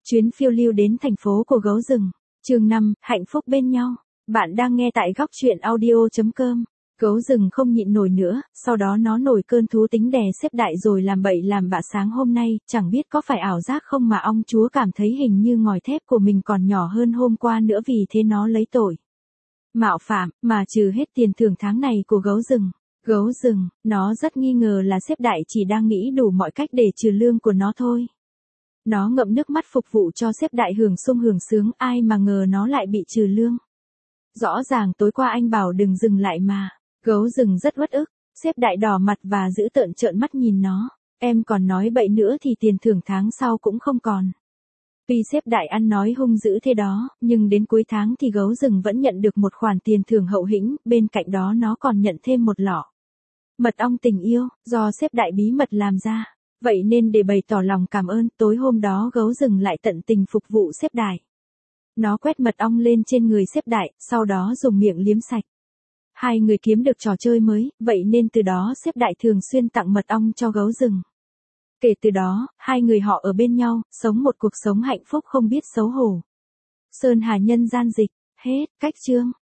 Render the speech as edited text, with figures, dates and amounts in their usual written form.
Chuyến phiêu lưu đến thành phố của gấu rừng. Chương 5, hạnh phúc bên nhau. Bạn đang nghe tại góc truyện audio.com. Gấu rừng không nhịn nổi nữa, sau đó nó nổi cơn thú tính đè xếp đại rồi làm bậy làm bạ sáng hôm nay, chẳng biết có phải ảo giác không mà ong chúa cảm thấy hình như ngòi thép của mình còn nhỏ hơn hôm qua nữa, vì thế nó lấy tội mạo phạm, mà trừ hết tiền thưởng tháng này của gấu rừng. Gấu rừng, nó rất nghi ngờ là sếp đại chỉ đang nghĩ đủ mọi cách để trừ lương của nó thôi. Nó ngậm nước mắt phục vụ cho sếp đại hưởng sung hưởng sướng, ai mà ngờ nó lại bị trừ lương. Rõ ràng tối qua anh bảo đừng dừng lại mà. Gấu rừng rất uất ức, sếp đại đỏ mặt và giữ tợn trợn mắt nhìn nó. Em còn nói bậy nữa thì tiền thưởng tháng sau cũng không còn. Vì sếp đại ăn nói hung dữ thế đó, nhưng đến cuối tháng thì gấu rừng vẫn nhận được một khoản tiền thưởng hậu hĩnh, bên cạnh đó nó còn nhận thêm một lọ mật ong tình yêu, do sếp đại bí mật làm ra. Vậy nên để bày tỏ lòng cảm ơn, tối hôm đó gấu rừng lại tận tình phục vụ sếp đại. Nó quét mật ong lên trên người sếp đại, sau đó dùng miệng liếm sạch. Hai người kiếm được trò chơi mới, vậy nên từ đó sếp đại thường xuyên tặng mật ong cho gấu rừng. Kể từ đó, hai người họ ở bên nhau, sống một cuộc sống hạnh phúc không biết xấu hổ. Sơn Hà nhân gian dịch, hết, cách chương.